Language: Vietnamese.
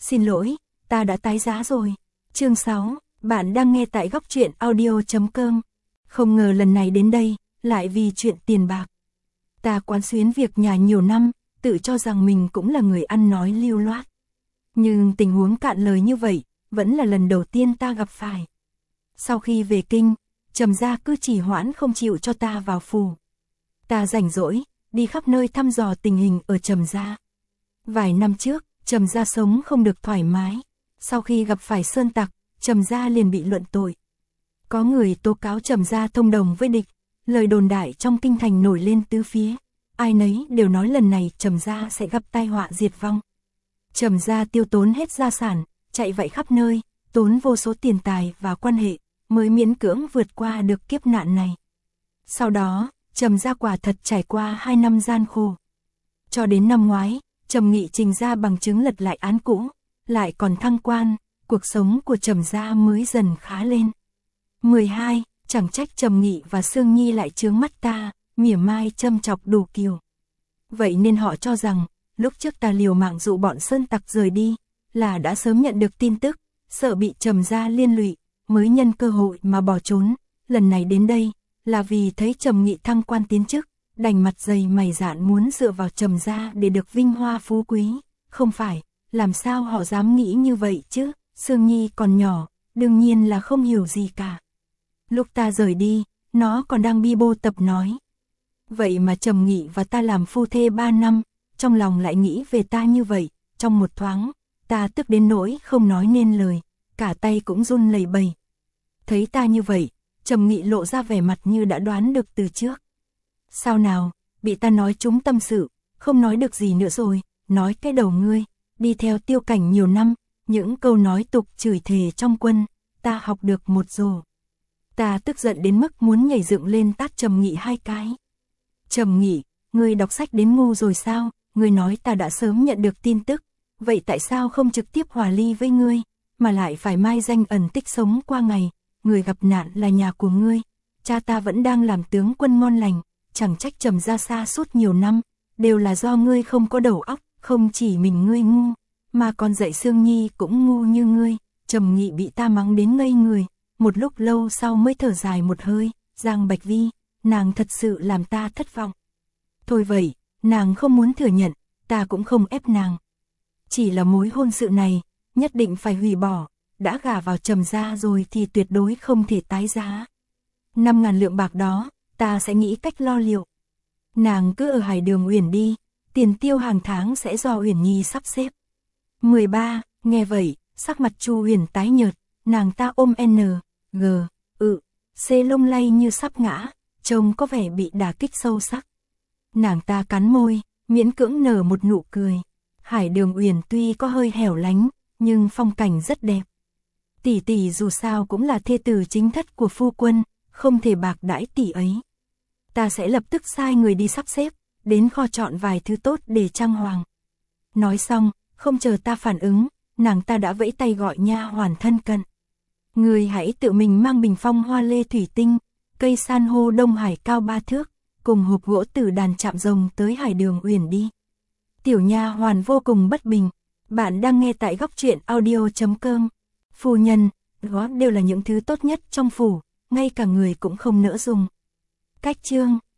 Xin lỗi, ta đã tái giá rồi. Chương 6, bạn đang nghe tại góc truyện audio.com. Không ngờ lần này đến đây, lại vì chuyện tiền bạc. Ta quán xuyến việc nhà nhiều năm, tự cho rằng mình cũng là người ăn nói lưu loát. Nhưng tình huống cạn lời như vậy, vẫn là lần đầu tiên ta gặp phải. Sau khi về kinh, Trầm gia cứ trì hoãn không chịu cho ta vào phủ. Ta rảnh rỗi, đi khắp nơi thăm dò tình hình ở Trầm gia. Vài năm trước, Trầm gia sống không được thoải mái. Sau khi gặp phải sơn tặc, Trầm gia liền bị luận tội. Có người tố cáo Trầm gia thông đồng với địch, lời đồn đại trong kinh thành nổi lên tứ phía. Ai nấy đều nói lần này Trầm gia sẽ gặp tai họa diệt vong. Trầm gia tiêu tốn hết gia sản, chạy vạy khắp nơi, tốn vô số tiền tài và quan hệ, mới miễn cưỡng vượt qua được kiếp nạn này. Sau đó, Trầm gia quả thật trải qua 2 năm gian khổ. Cho đến năm ngoái, Trầm Nghị trình ra bằng chứng lật lại án cũ, lại còn thăng quan, cuộc sống của Trầm gia mới dần khá lên. 12. Chẳng trách Trầm Nghị và Sương Nhi lại chướng mắt ta, mỉa mai châm chọc đủ kiểu. Vậy nên họ cho rằng, lúc trước ta liều mạng dụ bọn sơn tặc rời đi, là đã sớm nhận được tin tức, sợ bị Trầm gia liên lụy, mới nhân cơ hội mà bỏ trốn. Lần này đến đây, là vì thấy Trầm Nghị thăng quan tiến chức, đành mặt dày mày dạn muốn dựa vào Trầm gia để được vinh hoa phú quý. Không phải, làm sao họ dám nghĩ như vậy chứ? Sương Nhi còn nhỏ, đương nhiên là không hiểu gì cả. Lúc ta rời đi, nó còn đang bi bô tập nói. Vậy mà Trầm Nghị và ta làm phu thê 3 năm, trong lòng lại nghĩ về ta như vậy. Trong một thoáng, ta tức đến nỗi không nói nên lời, cả tay cũng run lẩy bẩy. Thấy ta như vậy, Trầm Nghị lộ ra vẻ mặt như đã đoán được từ trước. Sao nào, bị ta nói trúng tâm sự, không nói được gì nữa rồi, nói cái đầu ngươi, đi theo Tiêu Cảnh nhiều năm, những câu nói tục chửi thề trong quân, ta học được một rổ. Ta tức giận đến mức muốn nhảy dựng lên tát Trầm Nghị 2 cái. Trầm Nghị, ngươi đọc sách đến ngu rồi sao? Ngươi nói ta đã sớm nhận được tin tức, vậy tại sao không trực tiếp hòa ly với ngươi, mà lại phải mai danh ẩn tích sống qua ngày? Người gặp nạn là nhà của ngươi, cha ta vẫn đang làm tướng quân ngon lành, chẳng trách Trầm gia xa suốt nhiều năm, đều là do ngươi không có đầu óc, không chỉ mình ngươi ngu, mà còn dạy Sương Nhi cũng ngu như ngươi. Trầm Nghị bị ta mắng đến ngây người, một lúc lâu sau mới thở dài một hơi. Giang Bạch Vi, nàng thật sự làm ta thất vọng. Thôi vậy, nàng không muốn thừa nhận, ta cũng không ép nàng. Chỉ là mối hôn sự này, nhất định phải hủy bỏ, đã gả vào Trầm gia rồi thì tuyệt đối không thể tái giá. 5.000 lượng bạc đó, ta sẽ nghĩ cách lo liệu. Nàng cứ ở Hải Đường Uyển đi, tiền tiêu hàng tháng sẽ do Uyển Nhi sắp xếp. 13. Nghe vậy, sắc mặt Chu Huyền tái nhợt, nàng ta ôm G, C lung lay như sắp ngã, trông có vẻ bị đả kích sâu sắc. Nàng ta cắn môi, miễn cưỡng nở một nụ cười. Hải Đường Uyển tuy có hơi hẻo lánh, nhưng phong cảnh rất đẹp. Tỷ tỷ dù sao cũng là thê tử chính thất của phu quân, không thể bạc đãi tỷ ấy. Ta sẽ lập tức sai người đi sắp xếp, đến kho chọn vài thứ tốt để trang hoàng. Nói xong, không chờ ta phản ứng, nàng ta đã vẫy tay gọi nha hoàn thân cận. Người hãy tự mình mang bình phong hoa lê thủy tinh, cây san hô Đông Hải cao 3 thước, cùng hộp gỗ tử đàn chạm rồng tới Hải Đường Uyển đi. Tiểu nha hoàn vô cùng bất bình. Bạn đang nghe tại góc truyện audio.com. Phu nhân, đó đều là những thứ tốt nhất trong phủ, ngay cả người cũng không nỡ dùng. Cách chương